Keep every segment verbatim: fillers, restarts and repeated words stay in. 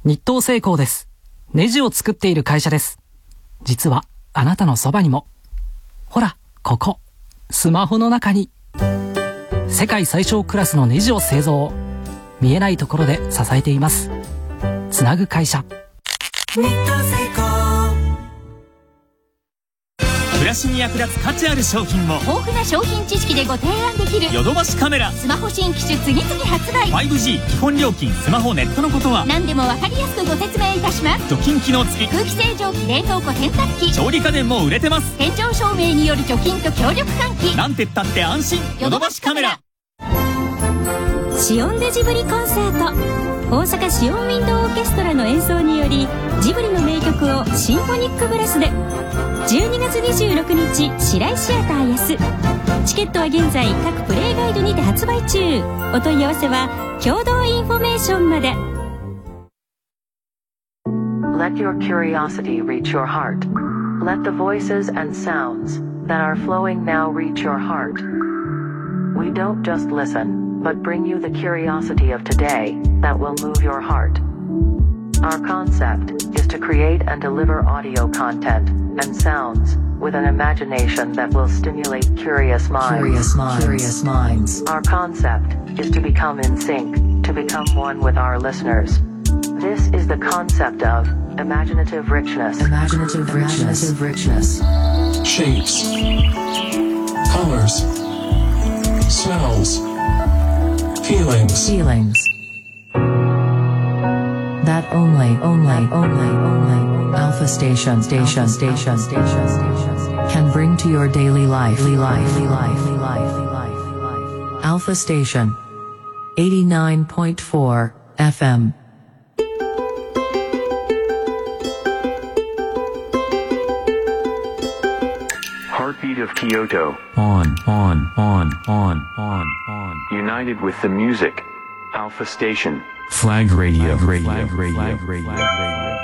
日東製鋼です。ネジを作っている会社です。実はあなたのそばにも、ほらここ、スマホの中に世界最小クラスのネジを製造、見えないところで支えています。つなぐ会社、日東製鋼。 暮らしに役立つ価値ある商品を豊富な商品知識でご提案できるヨドバシカメラ。 スマホ新機種次々発売。 ファイブジー 基本料金、スマホネットのことは何でも分かりやすくご説明いたします。 除菌機能付き、 空気清浄機、冷凍庫、洗濯機、 調理家電も売れてます。 天井照明による除菌と強力換気、 なんてったって安心。ヨドバシカメラ。 シオンデジブリコンサート。大阪シオンウィンドウオーケストラの演奏によりジブリの名曲をシンフォニックブラスで。じゅうにがつにじゅうろくにち、白井シアター安。チケットは現在各プレイガイドにて発売中。お問い合わせは共同インフォメーションまで。 Let your curiosity reach your heart. Let the voices and sounds that are flowing now reach your heart. We don't just listen, but bring you the curiosity of today that will move your heart. Our concept is to create and deliver audio content and sounds with an imagination that will stimulate curious minds. Curious minds. Curious minds. Our concept is to become in sync, to become one with our listeners. This is the concept of imaginative richness. Imaginative richness. Imaginative richness. Shapes, colors, smells, feelings. Feelings. That only, only, only, only Alpha Station, Station, Station, Station, Station can bring to your daily life, life, life, life, life. Alpha Station, eighty-nine point four F M. Heartbeat of Kyoto. On, on, on, on, on, on. United with the music. Alpha Station. Flag Radio, Flag Radio, Radio, Radio, Flag Radio, Radio. Radio.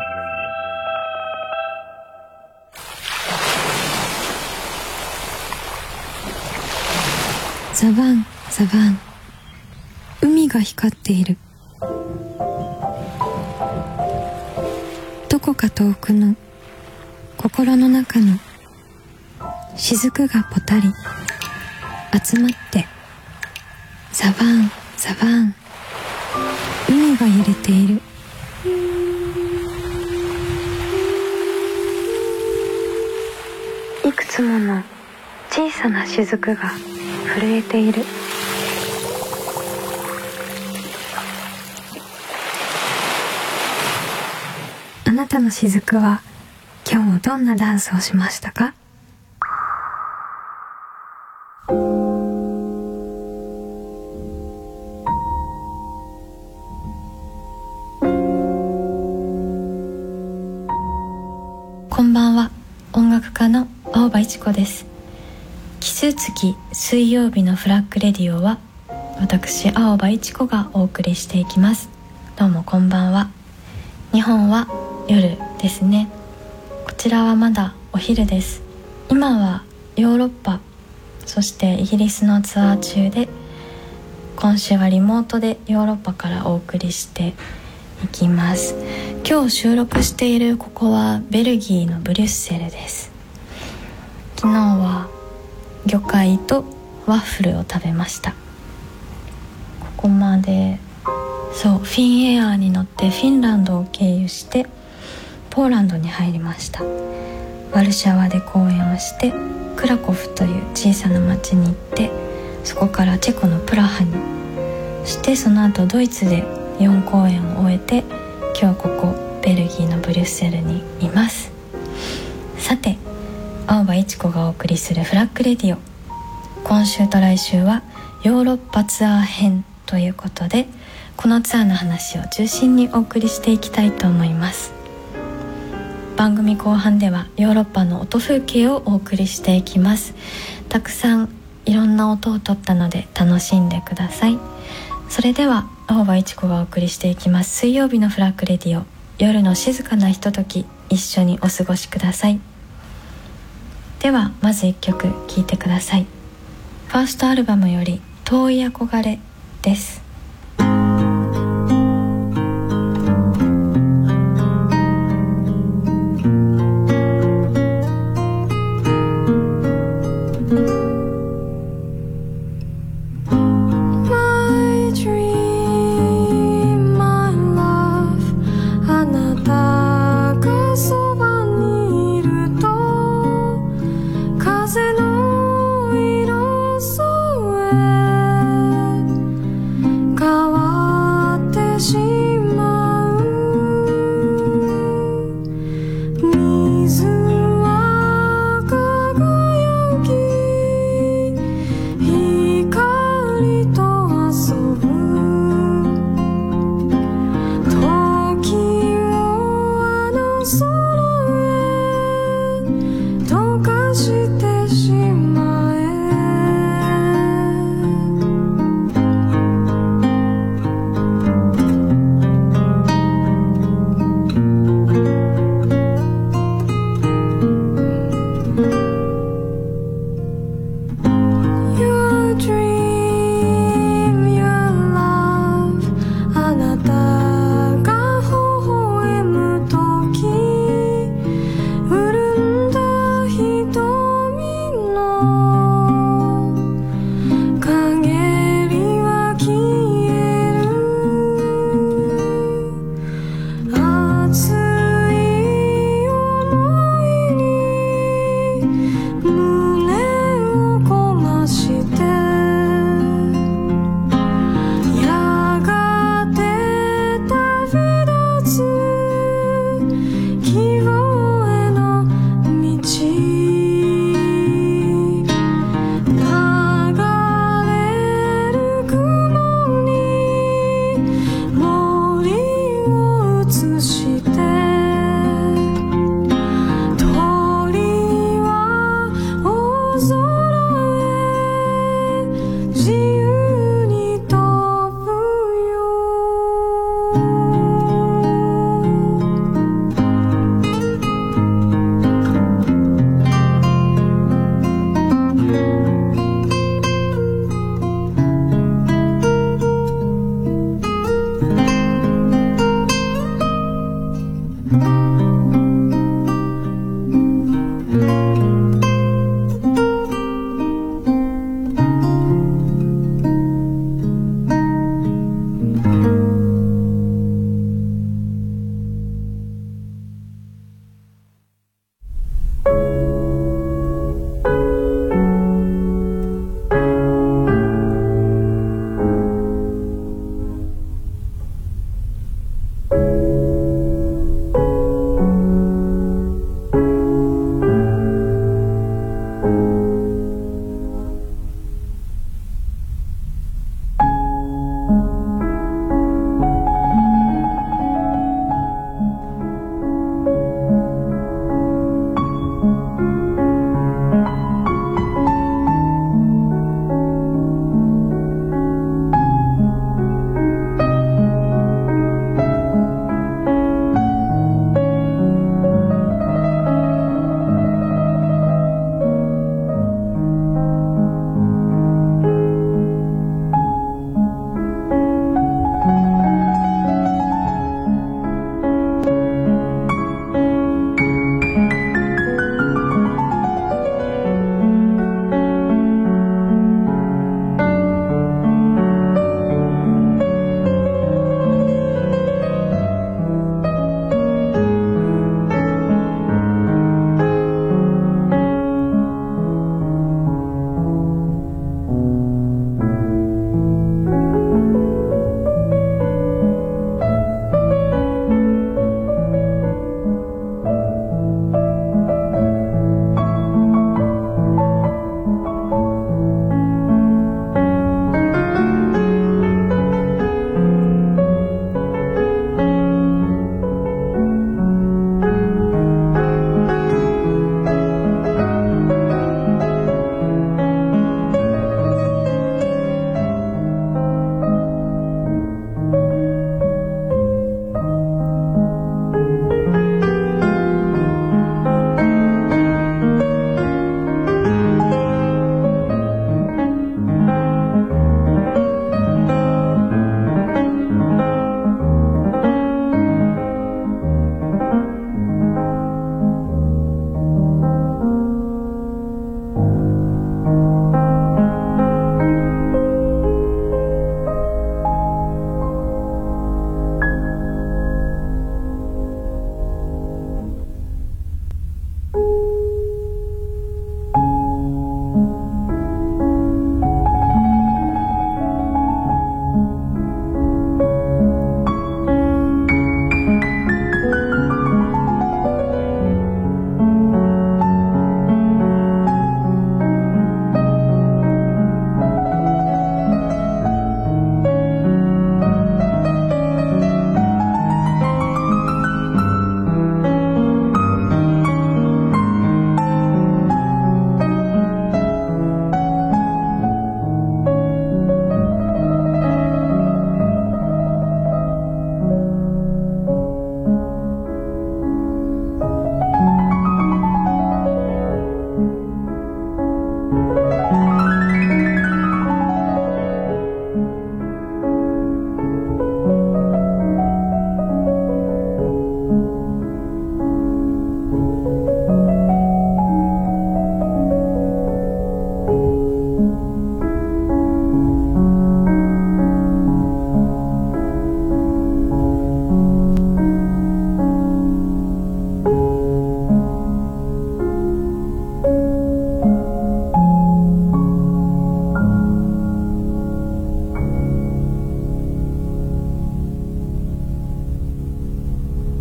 ザバン、ザバン。海が光っている。どこか遠くの心の中の雫がぽたり集まって、ザバン、ザバン。海が揺れている。いくつもの小さな雫が震えている。あなたの雫は今日もどんなダンスをしましたか？こんばんは、音楽家の青葉一子です。奇数月水曜日のフラッグレディオは私青葉一子がお送りしていきます。どうもこんばんは。日本は夜ですね。こちらはまだお昼です。今はヨーロッパ、そしてイギリスのツアー中で、今週はリモートでヨーロッパからお送りしていきます。今日収録しているここはベルギーのブリュッセルです。昨日は魚介とワッフルを食べました。ここまでそうフィンエアーに乗ってフィンランドを経由してポーランドに入りました。ワルシャワで公演をしてクラコフという小さな町に行って、そこからチェコのプラハに、そしてその後ドイツでよん公演を終えて、今日ここベルギーのブリュッセルにいます。さて、青葉一子がお送りするフラッグレディオ、今週と来週はヨーロッパツアー編ということで、このツアーの話を中心にお送りしていきたいと思います。番組後半ではヨーロッパの音風景をお送りしていきます。たくさんいろんな音を取ったので楽しんでください。それでは青葉一子がお送りしていきます。水曜日のフラッグレディオ、夜の静かなひととき、一緒にお過ごしください。ではまずいっきょく聴いてください。ファーストアルバムより遠い憧れです。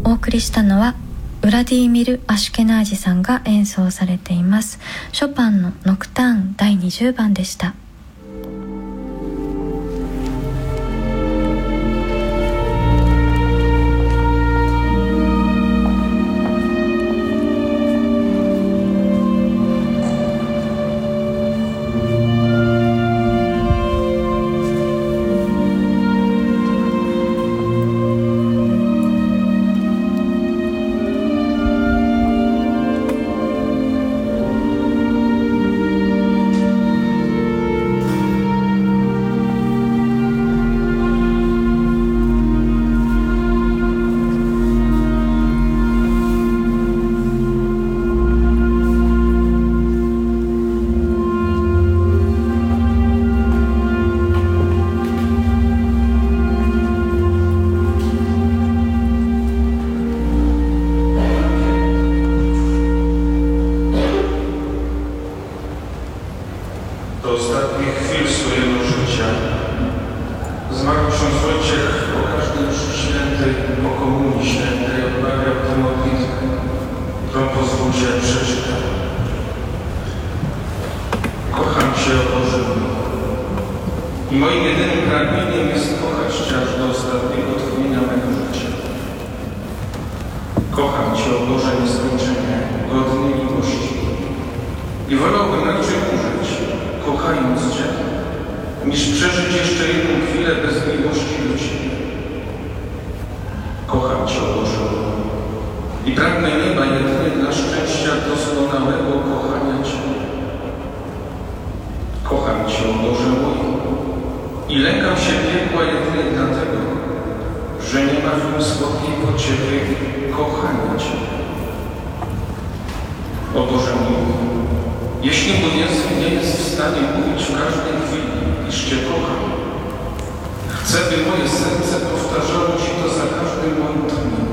お送りしたのはウラディーミル・アシュケナージさんが演奏されていますショパンのノクターンだいにじゅうばんでした。 I moim jedynym pragnieniem jest kochać Cię aż do ostatniego tchnienia mego życia. Kocham Cię, o Boże, nieskończenie, godny miłości. I wolałbym raczej umrzeć, kochając Cię, niż przeżyć jeszcze jedną chwilę bez miłości do Ciebie. Kocham Cię, o Boże, i pragnę nieba jedynie dla szczęścia doskonałego kochania Cię. Kocham Cię, o Boże mój, i lękam się piekła jedynie dlatego, że nie ma w nim słodkiego Ciebie kochania Cię. O Boże mój, jeśli mój język nie jest w stanie mówić w każdej chwili, iż Cię kocham, chcę, by moje serce powtarzało Ci to za każdym moim tchnieniem.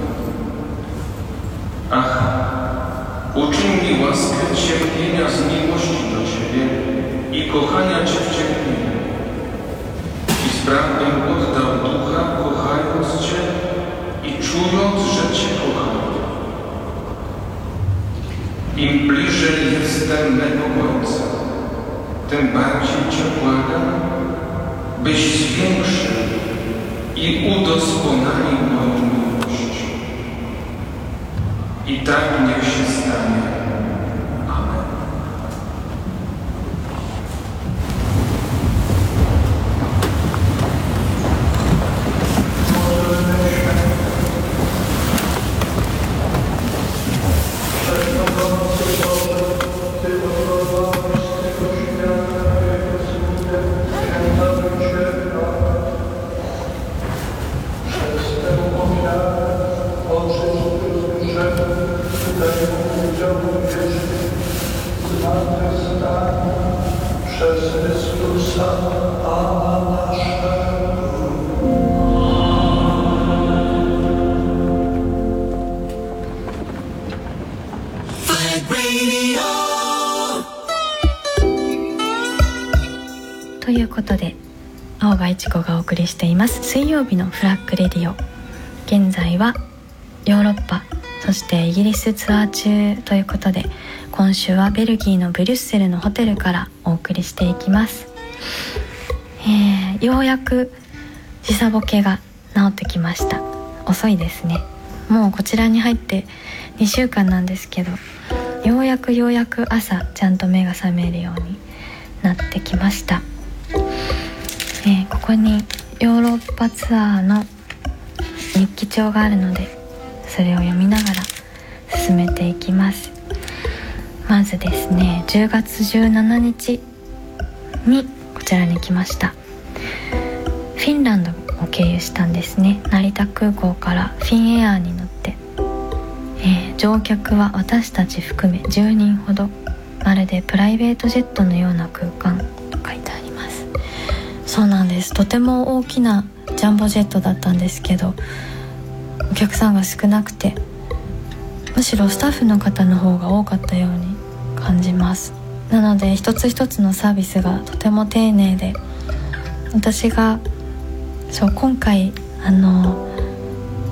Ach, uczyń mi łaskę cierpienia z miłości do Ciebie i kochania Cię w cierpieniu. I spraw, bym oddał ducha, kochając Cię i czując, że Cię kocham. Im bliżej jestem mego końca, tym bardziej Cię błagam, byś zwiększył i udoskonalił moją miłość. I tak niech się stanie. Przez Chrystusa, Pana naszego. Flag Radio。 ということで、青葉一子がお送りしています水曜日のフラッグレディオ。現在はヨーロッパ、そしてイギリスツアー中ということで、今週はベルギーのブリュッセルのホテルからお送りしていきます。えー、ようやく時差ボケが治ってきました。遅いですね。もうこちらに入ってにしゅうかんなんですけど、ようやくようやく朝ちゃんと目が覚めるようになってきました。えー、ここにヨーロッパツアーの日記帳があるので、それを読みながら進めていきます。まずですね、じゅうがつじゅうしちにちにこちらに来ました。フィンランドを経由したんですね。成田空港からフィンエアーに乗って、えー、乗客は私たち含めじゅうにんほど、まるでプライベートジェットのような空間と書いてあります。そうなんです。とても大きなジャンボジェットだったんですけど、お客さんが少なくて、むしろスタッフの方の方が多かったように感じます。なので一つ一つのサービスがとても丁寧で、私がそう今回あの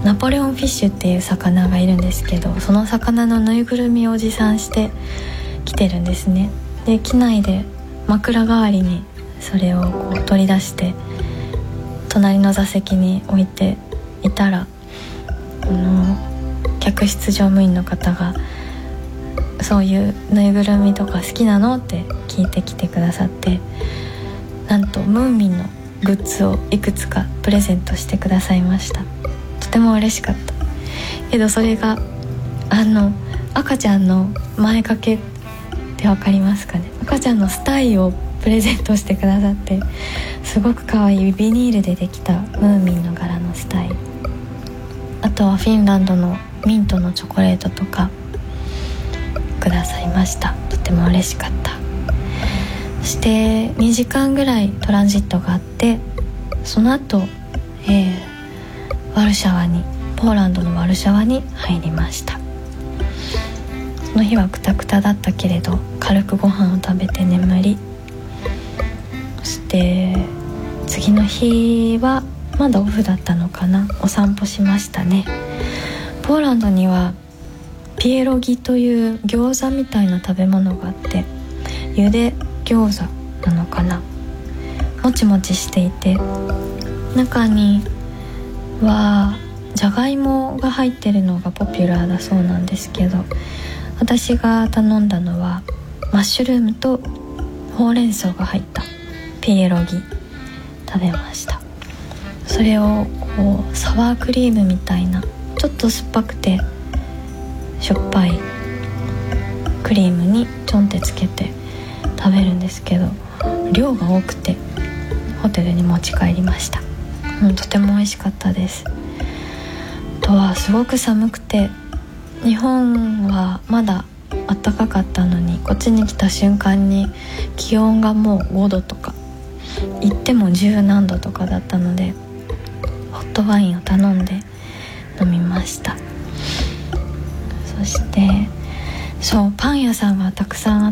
ナポレオンフィッシュっていう魚がいるんですけど、その魚のぬいぐるみを持参して来てるんですね。で機内で枕代わりにそれをこう取り出して隣の座席に置いていたら、あの客室乗務員の方がそういうぬいぐるみとか好きなのって聞いてきてくださって、なんとムーミンのグッズをいくつかプレゼントしてくださいました。とても嬉しかったけど、それがあの赤ちゃんの前掛けってわかりますかね。赤ちゃんのスタイをプレゼントしてくださって、すごく可愛いビニールでできたムーミンの柄のスタイ、あとはフィンランドのミントのチョコレートとかくださいました。とても嬉しかった。そしてにじかんぐらいトランジットがあって、その後、えー、ワルシャワにポーランドのワルシャワに入りました。その日はクタクタだったけれど軽くご飯を食べて眠り、そして次の日はまだオフだったのかな、お散歩しましたね。ポーランドにはピエロギという餃子みたいな食べ物があって、ゆで餃子なのかな、もちもちしていて、中にはじゃがいもが入ってるのがポピュラーだそうなんですけど、私が頼んだのはマッシュルームとほうれん草が入ったピエロギ食べました。それをこうサワークリームみたいなちょっと酸っぱくてしょっぱいクリームにちょんってつけて食べるんですけど、量が多くてホテルに持ち帰りました。うん、とても美味しかったです。あとはすごく寒くて、日本はまだ暖かかったのに、こっちに来た瞬間に気温がもうごどとか、行ってもじゅうなんどとかだったので、ホットワインを頼んで飲みました。そしてそうパン屋さんがたくさんあって、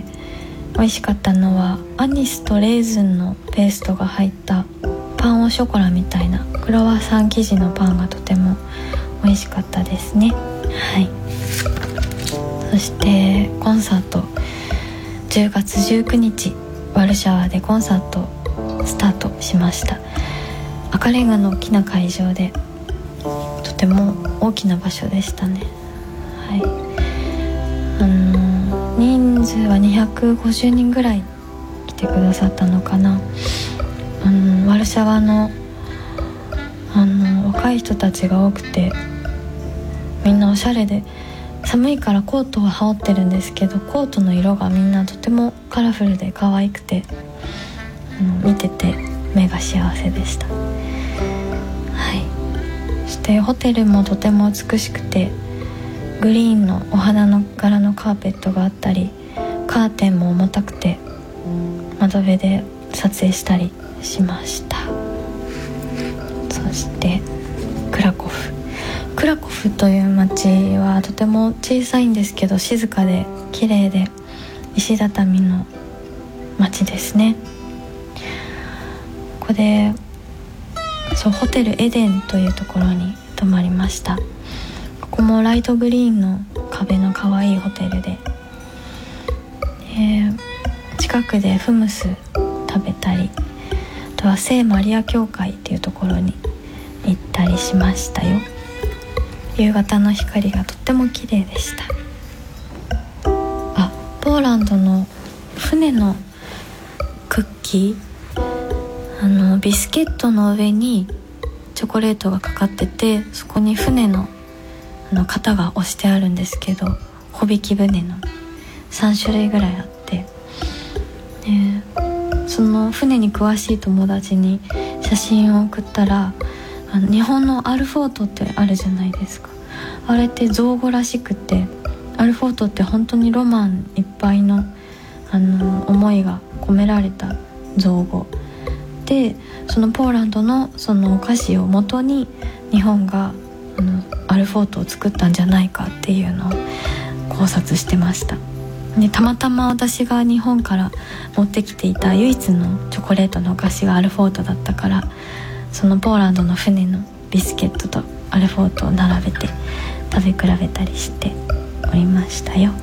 美味しかったのはアニスとレーズンのペーストが入ったパンオショコラみたいなクロワッサン生地のパンがとても美味しかったですね。はい。そしてコンサート、じゅうがつじゅうくにちワルシャワでコンサートスタートしました。赤レンガの大きな会場で、とても大きな場所でしたね。はい。あの人数はにひゃくごじゅうにんぐらい来てくださったのかな。あのワルシャワのあの若い人たちが多くて、みんなおしゃれで、寒いからコートは羽織ってるんですけど、コートの色がみんなとてもカラフルで可愛くて、あの見てて目が幸せでした。はい。そしてホテルもとても美しくて、グリーンのお花の柄のカーペットがあったり、カーテンも重たくて窓辺で撮影したりしました。そしてクラコフクラコフという町はとても小さいんですけど、静かで綺麗で石畳の町ですね。ここでそうホテルエデンというところに泊まりました。ここもライトグリーンの壁の可愛いホテルで、えー、近くでフムス食べたり、あとは聖マリア教会っていうところに行ったりしましたよ。夕方の光がとっても綺麗でした。あ、ポーランドの船のクッキー、あのビスケットの上にチョコレートがかかってて、そこに船のあの型が押してあるんですけど、帆引き船のさんしゅるいぐらいあって、ね、その船に詳しい友達に写真を送ったら、あの日本のアルフォートってあるじゃないですか。あれって造語らしくて、アルフォートって本当にロマンいっぱいの、あの思いが込められた造語で、そのポーランドのそのお菓子を元に日本があのアルフォートを作ったんじゃないかっていうのを考察してました。でたまたま私が日本から持ってきていた唯一のチョコレートのお菓子がアルフォートだったから、そのポーランドの船のビスケットとアルフォートを並べて食べ比べたりしておりましたよ。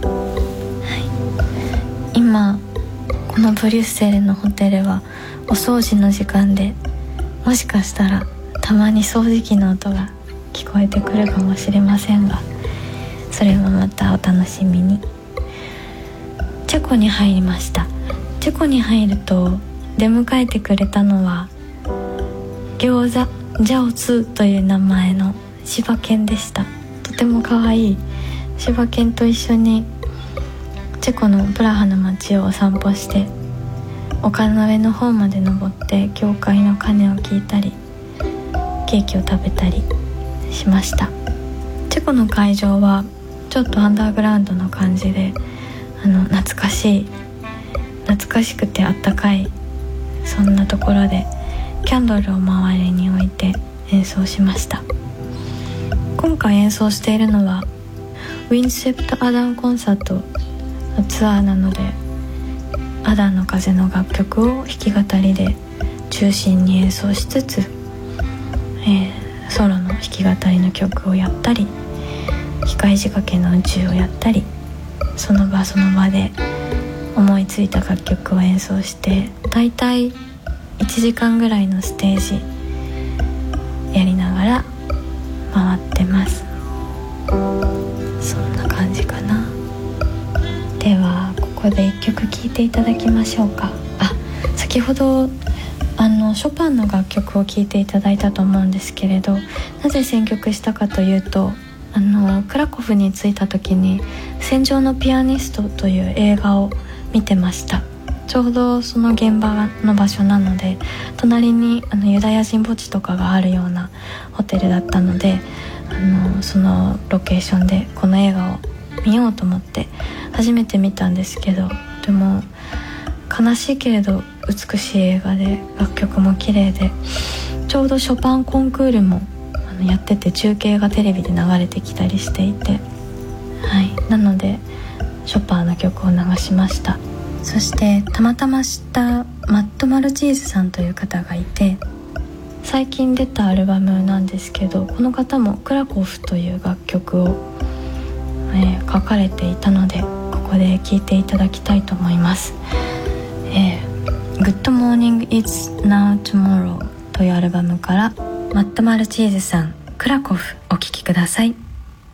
はい、今このブリュッセルのホテルはお掃除の時間で、もしかしたらたまに掃除機の音が聞こえてくるかもしれませんが、それもまたお楽しみに。チェコに入りました。チェコに入ると出迎えてくれたのは餃子ジャオツという名前の柴犬でした。とても可愛い柴犬と一緒にチェコのプラハの街をお散歩して、丘の上の方まで登って教会の鐘を聞いたりケーキを食べたりしました。チェコの会場はちょっとアンダーグラウンドの感じで、あの懐かしい懐かしくてあったかい、そんなところでキャンドルを周りに置いて演奏しました。今回演奏しているのはウィンセプト・アダンコンサートのツアーなので、アダンの風の楽曲を弾き語りで中心に演奏しつつ、えー、ソロの弾き語りの曲をやったり、機械仕掛けの宇宙をやったり、その場その場で思いついた楽曲を演奏して、だいたいいちじかんぐらいのステージやりながら回ってます。そんな感じかな。ではここでいっきょく聴いていただきましょうか。あ、先ほどあのショパンの楽曲を聴いていただいたと思うんですけれど、なぜ選曲したかというと、あのクラコフに着いた時に戦場のピアニストという映画を見てました。ちょうどその現場の場所なので、隣にあのユダヤ人墓地とかがあるようなホテルだったので、あのそのロケーションでこの映画を見ようと思って初めて見たんですけど、とても悲しいけれど美しい映画で、楽曲も綺麗で、ちょうどショパンコンクールもあのやってて、中継がテレビで流れてきたりしていて、はい、なのでショパンの曲を流しました。そしてたまたま知ったマット・マルチーズさんという方がいて、最近出たアルバムなんですけど、この方もクラコフという楽曲を、えー、書かれていたので、ここで聴いていただきたいと思います。えー、Good Morning It's Now Tomorrow というアルバムからマット・マルチーズさん、クラコフお聴きください。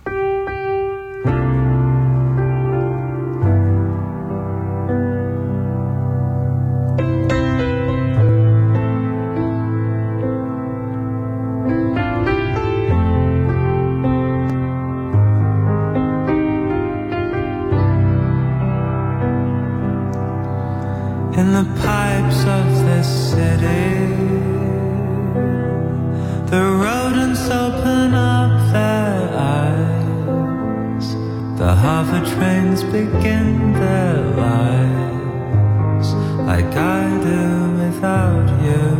In the pipes of this city, the rodents open up their eyes. The hover trains begin their lives like I do without you.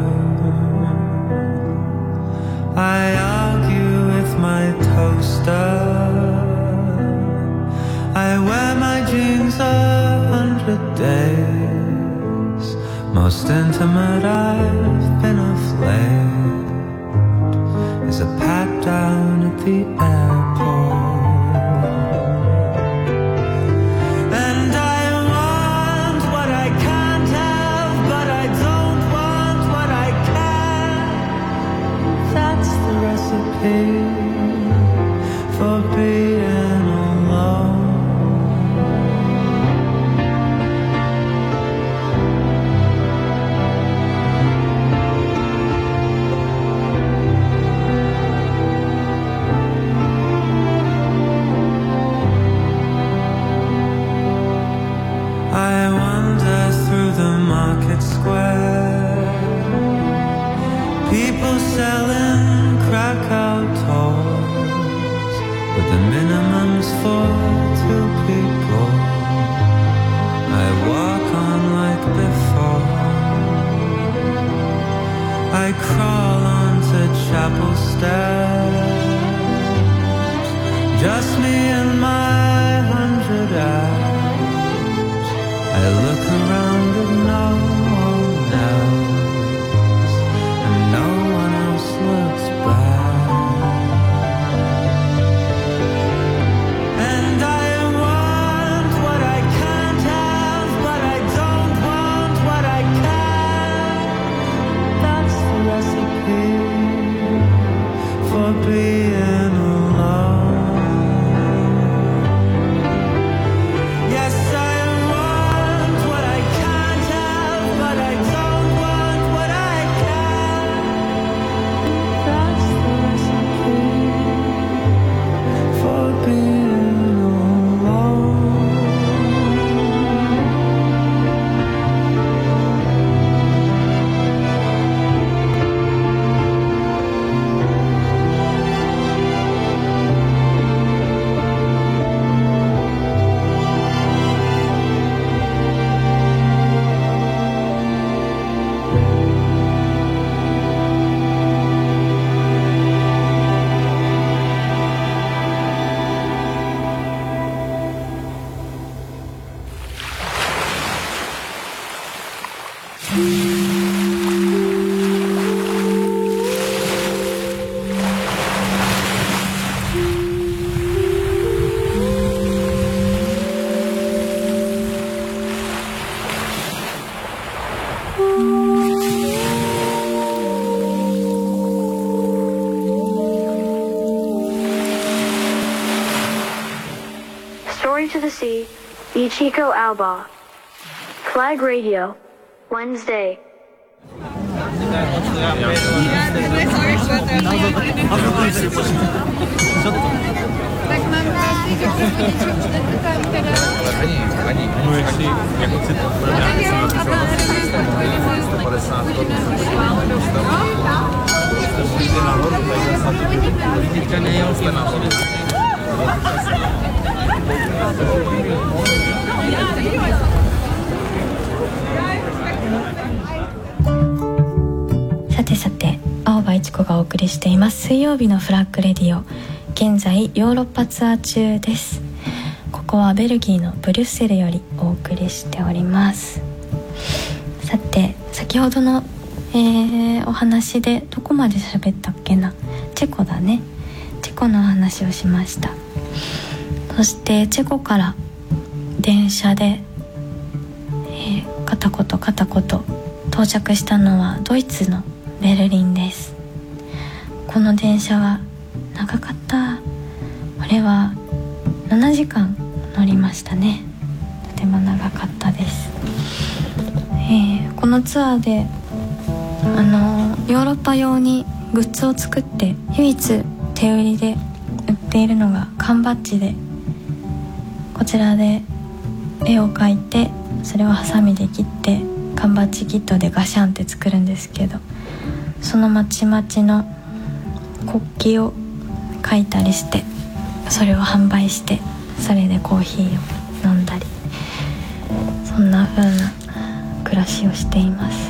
I argue with my toaster, I wear my jeans a hundred days. Most intimate I've been of late is a pat down at the airport. And I want what I can't have, but I don't want what I can. That's the recipe for being alone. I wander through the market square, people selling Krakow toys, but the minimum's for two people. I walk on like before, I crawl onto chapel stairs, just me and my hundred eyes. I look around at no one else, and no one else looks back. Due to the sea, Ichiko Aoba. Flag Radio, Wednesday. さてさて、青葉一子がお送りしています水曜日のフラッグレディオ。現在ヨーロッパツアー中です。ここはベルギーのブリュッセルよりお送りしております。さて、先ほどの、えー、お話でどこまで喋ったっけな。チェコだね。チェコの話をしました。そしてチェコから電車で、えー、片言片言到着したのはドイツのベルリンです。この電車は長かった。これはななじかん乗りましたね。とても長かったです。えー、このツアーであのヨーロッパ用にグッズを作って唯一手売りで売っているのが缶バッジで、こちらで絵を描いてそれをハサミで切って缶バッジキットでガシャンって作るんですけど、そのまちまちの国旗を書いたりして、それを販売して、それでコーヒーを飲んだり、そんな風な暮らしをしています。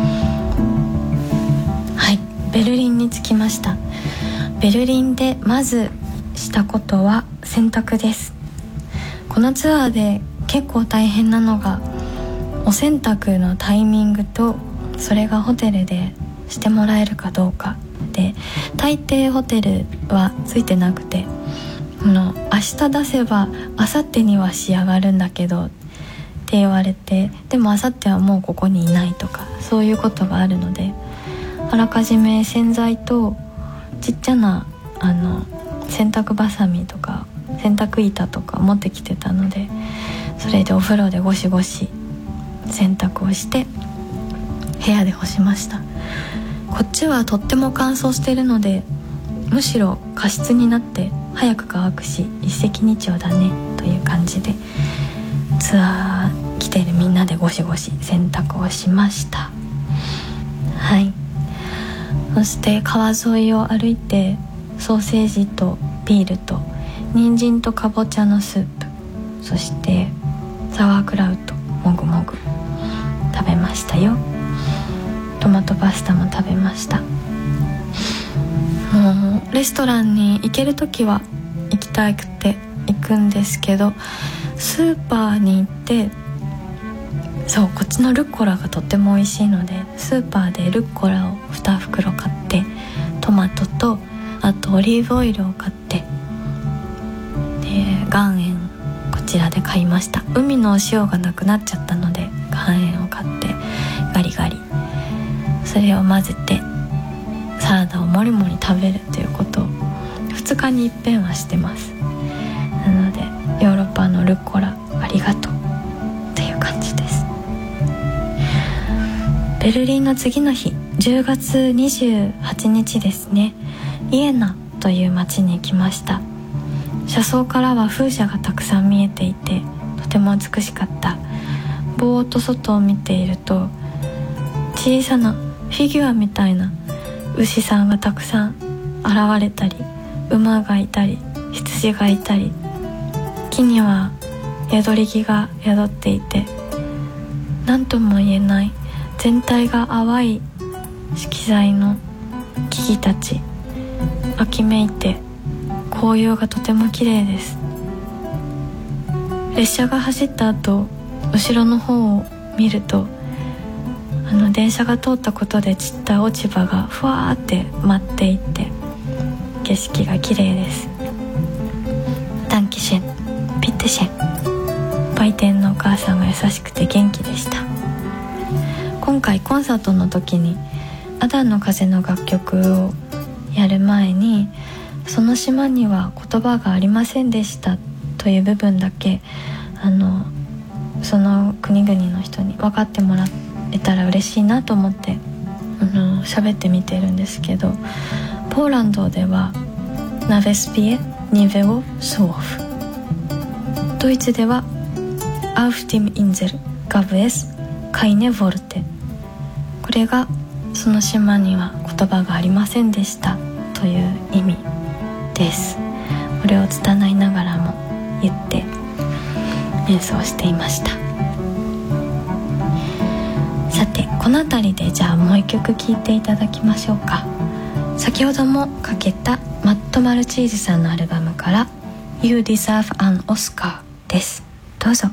はい、ベルリンに着きました。ベルリンでまずしたことは洗濯です。このツアーで結構大変なのがお洗濯のタイミングと、それがホテルでしてもらえるかどうかで、大抵ホテルはついてなくて、あの明日出せば明後日には仕上がるんだけどって言われて、でも明後日はもうここにいないとか、そういうことがあるので、あらかじめ洗剤とちっちゃなあの洗濯バサミとか洗濯板とか持ってきてたので、それでお風呂でゴシゴシ洗濯をして部屋で干しました。こっちはとっても乾燥しているので、むしろ加湿になって早く乾くし一石二鳥だねという感じで、ツアー来ているみんなでゴシゴシ洗濯をしました。はい。そして川沿いを歩いてソーセージとビールと人参とかぼちゃのスープ、そしてサワークラウトもぐもぐ食べましたよ。トマトパスタも食べました。もうレストランに行けるときは行きたくて行くんですけど、スーパーに行って、そう、こっちのルッコラがとっても美味しいので、スーパーでルッコラをに袋買って、トマトとあとオリーブオイルを買って、で岩塩こちらで買いました。海のお塩がなくなっちゃったので岩塩を買ってガリガリそれを混ぜてサラダをもりもり食べるということをふつかに一遍はしてます。なのでヨーロッパのルッコラありがとうっていう感じです。ベルリンの次の日、じゅうがつにじゅうはちにちですね、イエナという町に行きました。車窓からは風車がたくさん見えていて、とても美しかった。ぼーっと外を見ていると、小さなフィギュアみたいな牛さんがたくさん現れたり、馬がいたり、羊がいたり、木には宿り木が宿っていて、何とも言えない全体が淡い色彩の木々たち、秋めいて紅葉がとても綺麗です。列車が走った後、後ろの方を見ると、あの電車が通ったことで散った落ち葉がふわーって舞っていって、景色が綺麗です。ダンキシェン、ピッテシェン。売店のお母さんが優しくて元気でした。今回コンサートの時にアダンの風の楽曲をやる前に、その島には言葉がありませんでしたとという部分だけあのその国々の人に分かってもらえたら嬉しいなと思ってあの喋ってみてるんですけど、ポーランドではナベスピエニベオスオフ、ドイツではアウフティムインゼルガブエスカイネボルテ、これがその島には言葉がありませんでしたという意味です。これを拙いながらも言って演奏していました。さてこの辺りでじゃあもう一曲聴いていただきましょうか。先ほどもかけたマット・マルチーズさんのアルバムから You Deserve an Oscar です。どうぞ。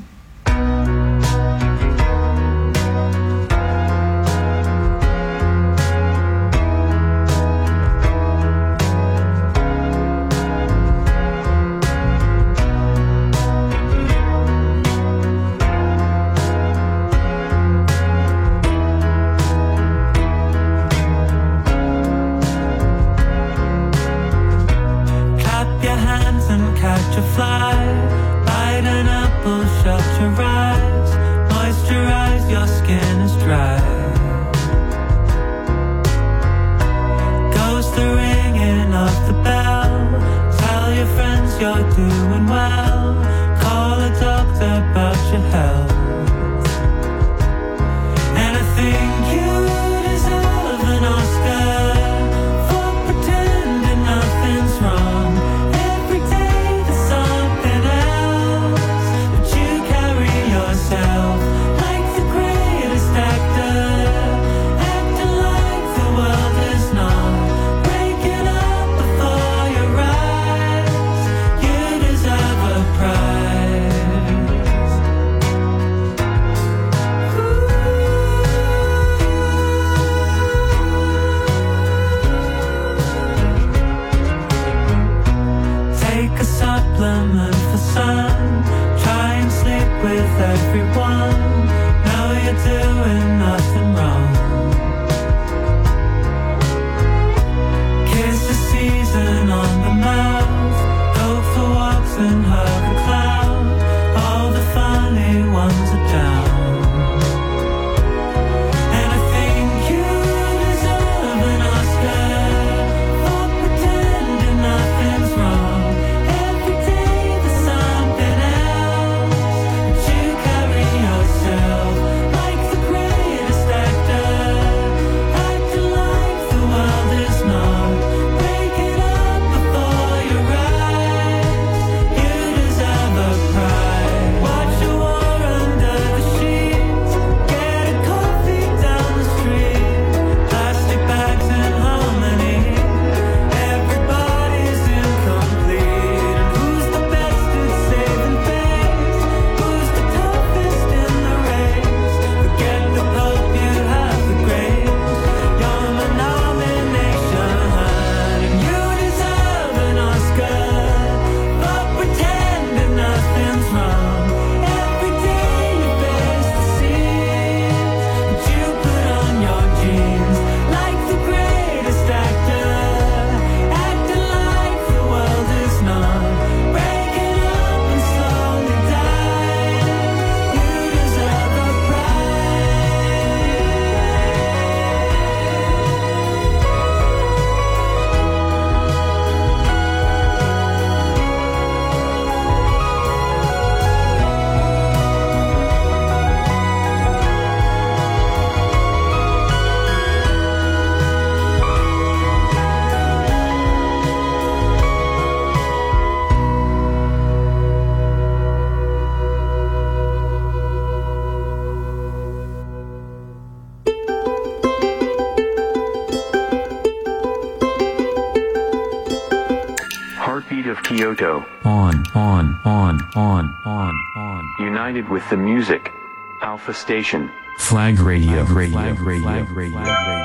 Kyoto. On, on, on, on, on, on. United with the music. Alpha Station. Flag Radio, radio, radio, radio, radio.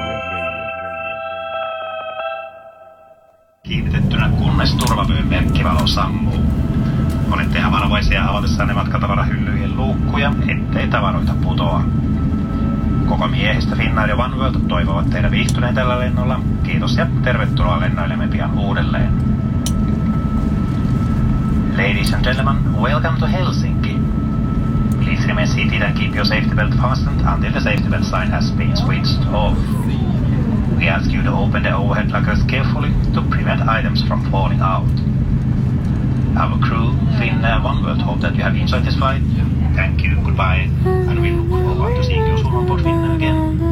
Kiinnitettynä kunnes turvavyön merkkivalo sammuu. Olette varovaisia avatessanne matkatavarahyllyjen luukkuja, ettei tavaroita putoa. Koko miehistä Finnair ja OneWorld toivovat teidän viihtyneen tällä lennolla. Kiitos ja tervetuloa lennoillemme pian uudelleen. Ladies Ladies and gentlemen, welcome to Helsinki. Please remain seated and keep your safety belt fastened until the safety belt sign has been switched off. We ask you to open the overhead lockers carefully to prevent items from falling out. Our crew, Finnair OneWorld, hope that you have enjoyed this flight. Thank you, goodbye, and we look forward to seeing you soon on board Finnair again.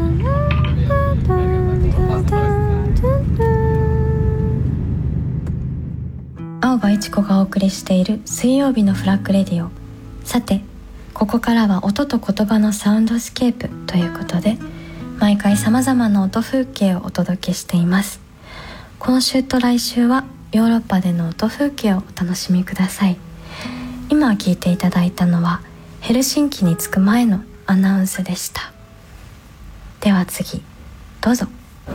青葉一子がお送りしている水曜日のフラッグレディオ。さて、ここからは音と言葉のサウンドスケープということで、毎回さまざまな音風景をお届けしています。今週と来週はヨーロッパでの音風景をお楽しみください。今聞いていただいたのはヘルシンキに着く前のアナウンスでした。では次、どうぞ。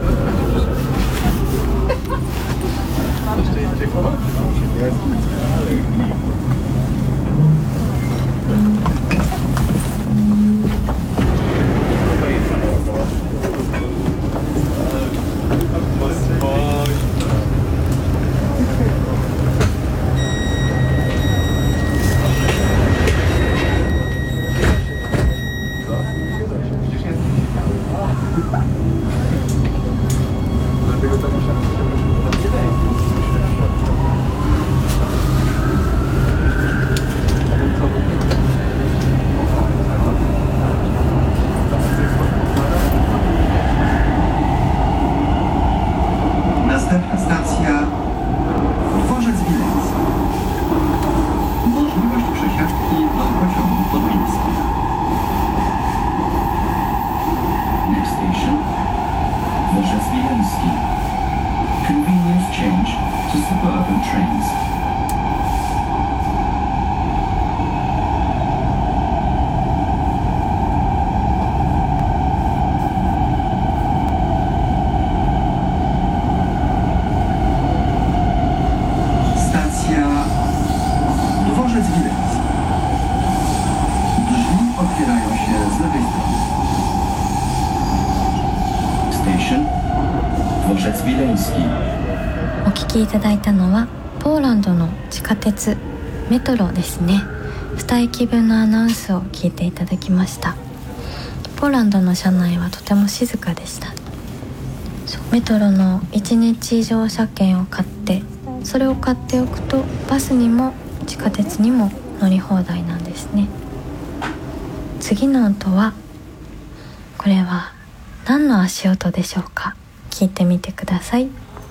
お聞きいただいたのはポーランドの地下鉄メトロですね。に駅分のアナウンスを聞いていただきました。ポーランドの車内はとても静かでした。メトロのいちにち以上車券を買って、それを買っておくとバスにも地下鉄にも乗り放題なんですね。次の音は、これは何の足音でしょうか。聞いてみてください。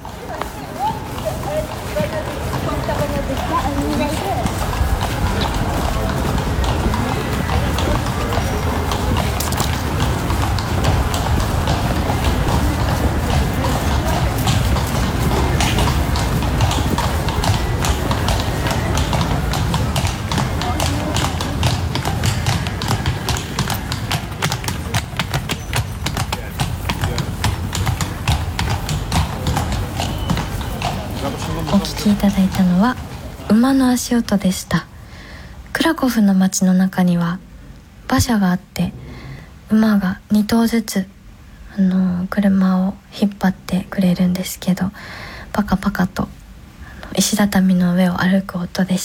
お聞きいただいたのは馬の足音でした。クラコフの街の中には馬車があって、馬がに頭ずつあの車を引っ張ってくれるんですけど、パカパカと石畳の上を歩く音でした。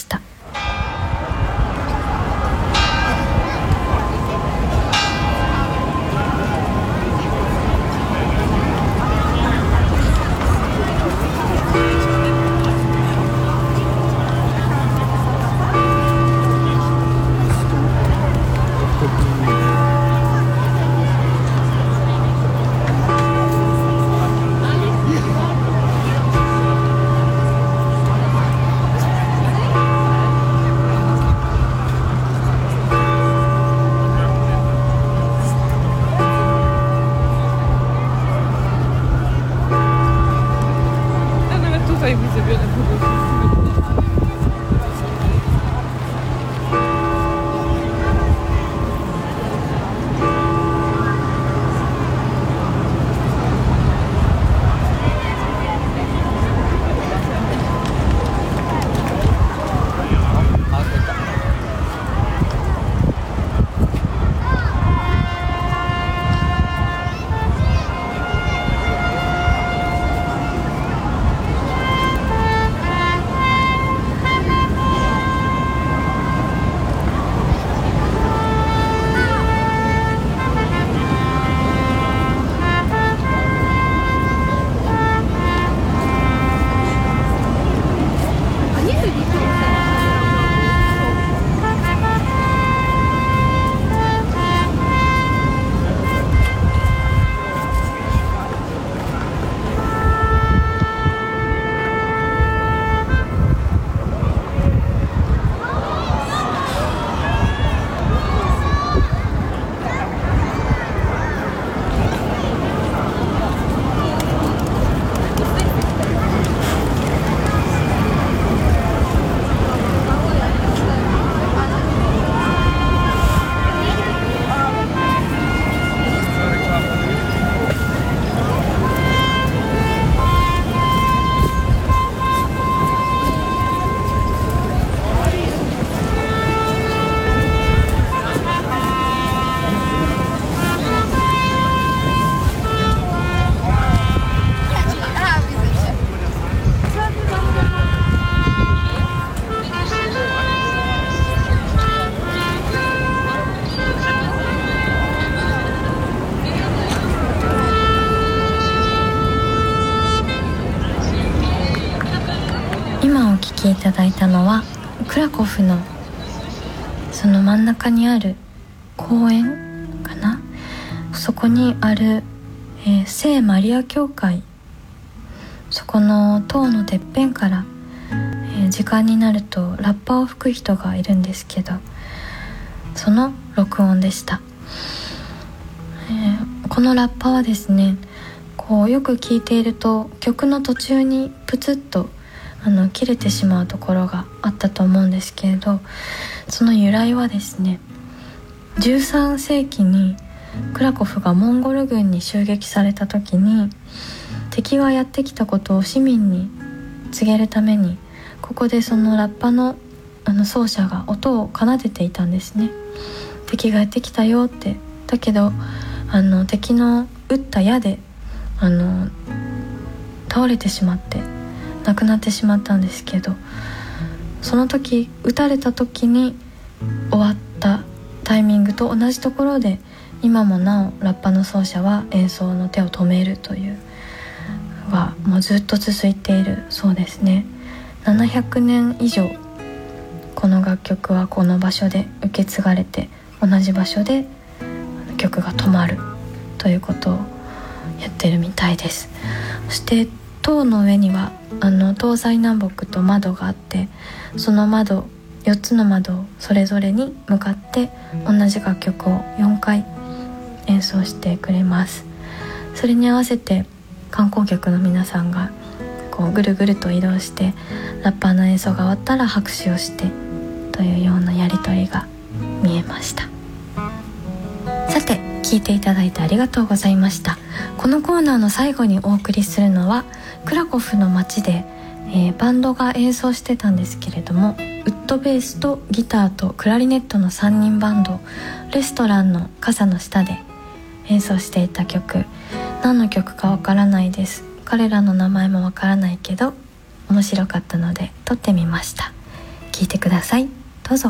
いたのはクラコフのその真ん中にある公園かな、そこにある、えー、聖マリア教会、そこの塔のてっぺんから、えー、時間になるとラッパを吹く人がいるんですけど、その録音でした。えー、このラッパはですね、こうよく聞いていると曲の途中にプツッとあの切れてしまうところがあったと思うんですけれど、その由来はですね、じゅうさんせいきにクラコフがモンゴル軍に襲撃された時に、敵がやってきたことを市民に告げるために、ここでそのラッパのあの奏者が音を奏でていたんですね。敵がやってきたよって。だけどあの敵の撃った矢であの倒れてしまって亡くなってしまったんですけど、その時撃たれた時に終わったタイミングと同じところで、今もなおラッパの奏者は演奏の手を止めるというのがもうずっと続いているそうですね。ななひゃくねん以上この楽曲はこの場所で受け継がれて、同じ場所で曲が止まるということをやってるみたいです。そして塔の上にはあの東西南北と窓があって、その窓よっつの窓をそれぞれに向かって同じ楽曲をよんかい演奏してくれます。それに合わせて観光客の皆さんがこうぐるぐると移動して、ラッパーの演奏が終わったら拍手をしてというようなやり取りが見えました。さて、聞いていただいてありがとうございました。このコーナーの最後にお送りするのは、クラコフの街で、えー、バンドが演奏してたんですけれども、ウッドベースとギターとクラリネットのさんにんバンド、レストランの傘の下で演奏していた曲、何の曲かわからないです。彼らの名前もわからないけど面白かったので撮ってみました。聞いてください、どうぞ。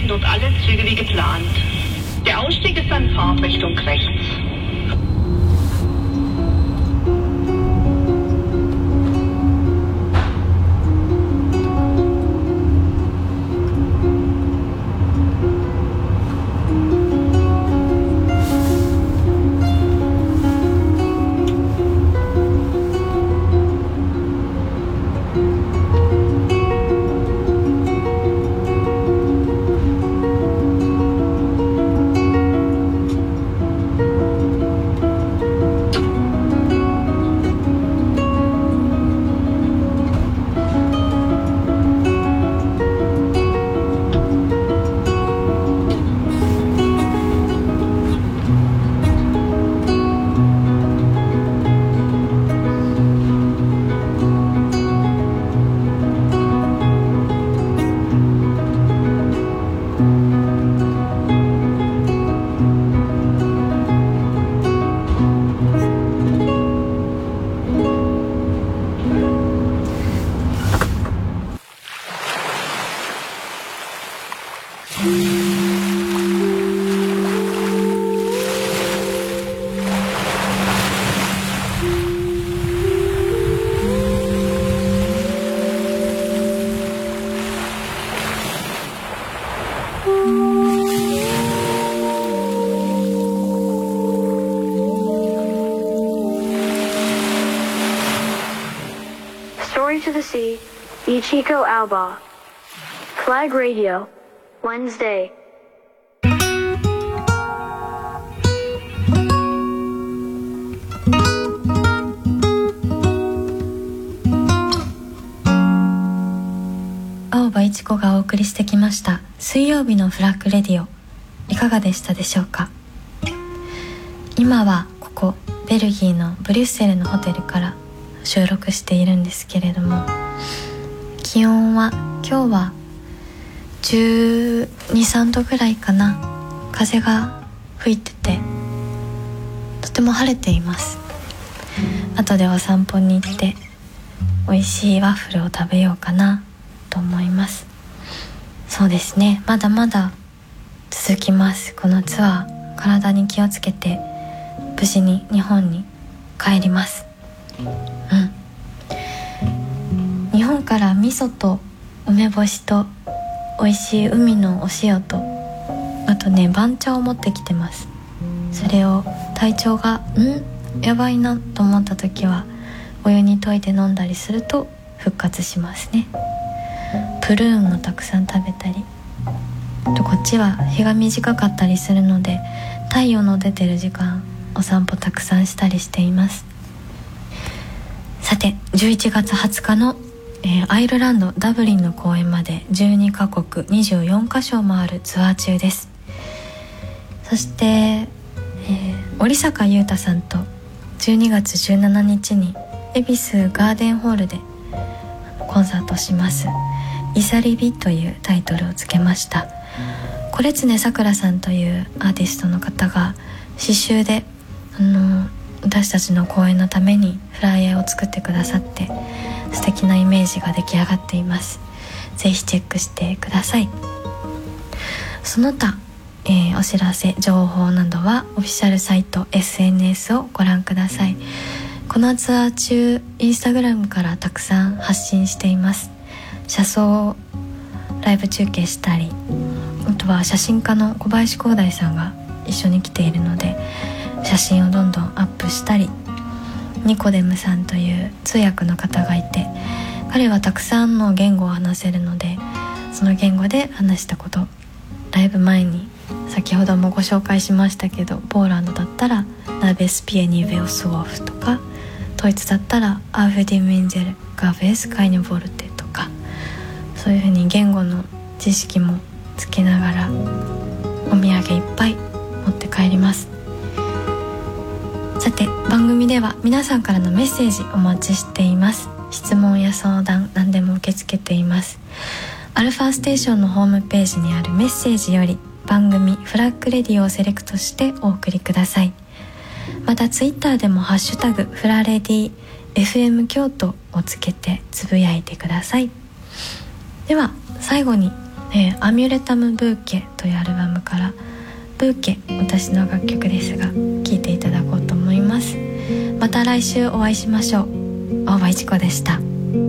dort alle Züge wie geplant. Der Ausstieg ist an Fahrtrichtung rechts. Story to the Sea, Ichiko Aoba. Flag Radio, Wednesday. 青葉一子がお送りしてきました水曜日のフラッグレディオ、いかがでしたでしょうか。今はここベルギーのブリュッセルのホテルから収録しているんですけれども、気温は今日はじゅうに、さんどぐらいかな。風が吹いててとても晴れています。後でお散歩に行って美味しいワッフルを食べようかなと思います。そうですね、まだまだ続きます。このツアー、体に気をつけて無事に日本に帰ります。うん、日本から味噌と梅干しと美味しい海のお塩と、あとね番茶を持ってきてます。それを体調がんやばいなと思った時はお湯に溶いて飲んだりすると復活しますね。プルーンをたくさん食べたりと、こっちは日が短かったりするので太陽の出てる時間お散歩たくさんしたりしています。さてじゅういちがつはつかの、えー、アイルランドダブリンの公演までじゅうにかこくにじゅうよんかしょもあるツアー中です。そして、えー、織坂優太さんとじゅうにがつじゅうしちにちに恵比寿ガーデンホールでコンサートします。イサリビというタイトルをつけました。コレツネさくらさんというアーティストの方が刺繍であの私たちの公演のためにフライヤーを作ってくださって、素敵なイメージが出来上がっています。ぜひチェックしてください。その他、えー、お知らせ情報などはオフィシャルサイト エスエヌエス をご覧ください。このツアー中インスタグラムからたくさん発信しています。車窓ライブ中継したり、あとは写真家の小林光大さんが一緒に来ているので写真をどんどんアップしたり、ニコデムさんという通訳の方がいて、彼はたくさんの言語を話せるので、その言語で話したこと、ライブ前に先ほどもご紹介しましたけど、ポーランドだったらナベスピエニベオスウォフとか、ドイツだったらアーフェディメンゼルガフェスカイニボルテとか、そういうふうに言語の知識もつけながらお土産いっぱい持って帰ります。さて番組では皆さんからのメッセージお待ちしています。質問や相談何でも受け付けています。アルファステーションのホームページにあるメッセージより番組フラッグレディオをセレクトしてお送りください。またツイッターでもハッシュタグフラレディ エフエム 京都をつけてつぶやいてください。では最後にえー、アミュレタムブーケというアルバムからブーケ、私の楽曲ですが聴いていただこうと思います。また来週お会いしましょう。大場いちこでした。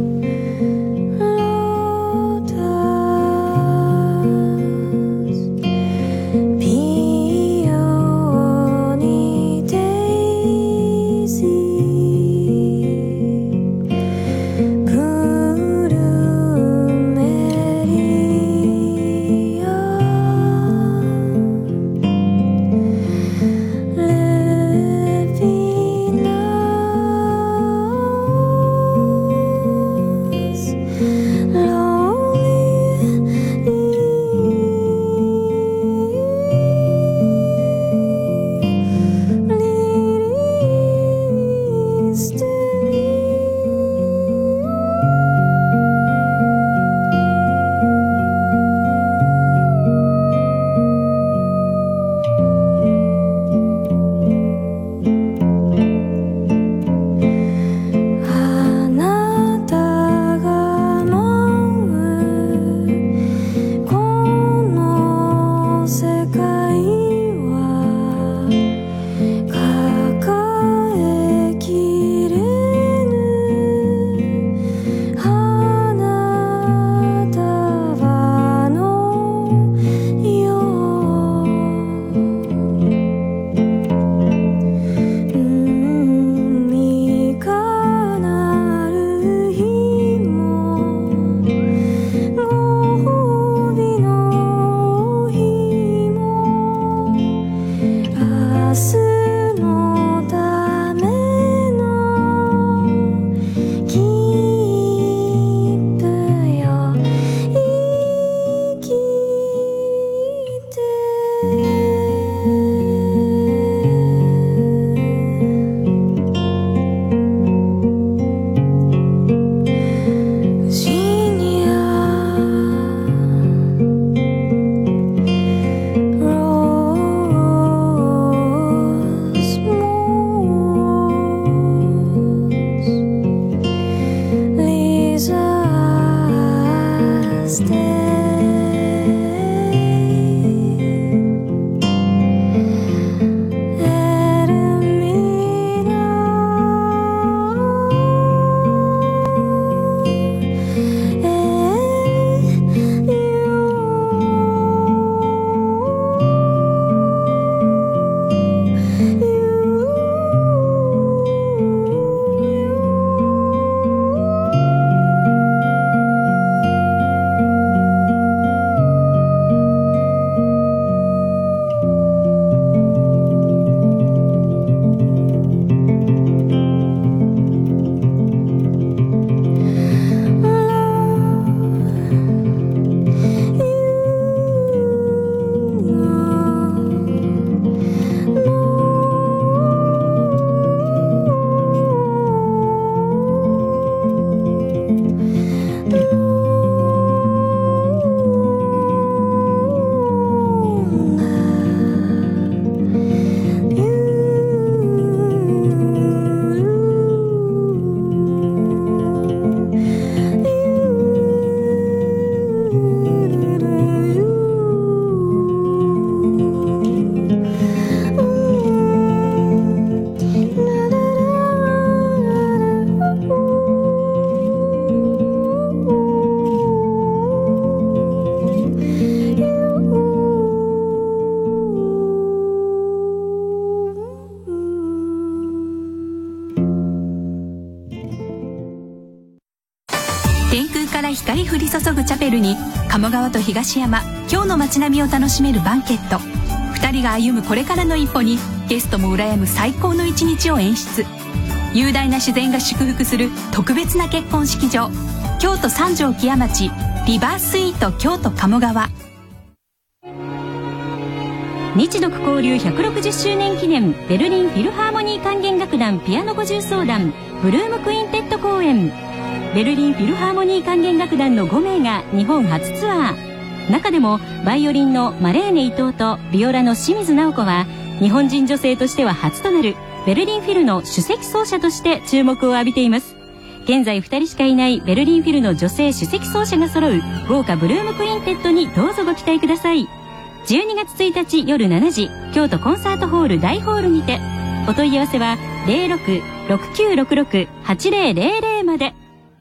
から光降り注ぐチャペルに鴨川と東山、今日の街並みを楽しめるバンケット。二人が歩むこれからの一歩にゲストも羨む最高の一日を演出。雄大な自然が祝福する特別な結婚式場、京都三条木屋町リバースイート京都鴨川。 日独交流ひゃくろくじゅっしゅうねん記念ベルリンフィルハーモニー管弦楽団ピアノご重奏団ブルームクインテッド公演。ベルリンフィルハーモニー管弦楽団のごめいが日本初ツアー。中でもバイオリンのマレーネ伊藤とビオラの清水直子は日本人女性としては初となるベルリンフィルの首席奏者として注目を浴びています。 現在ふたりしかいないベルリンフィルの女性首席奏者が揃う豪華ブルームクインテッドにどうぞご期待ください。じゅうにがつついたち夜しちじ、京都コンサートホール大ホールにて。お問い合わせは ゼロろく ろくきゅうろくろく はちゼロゼロゼロ まで。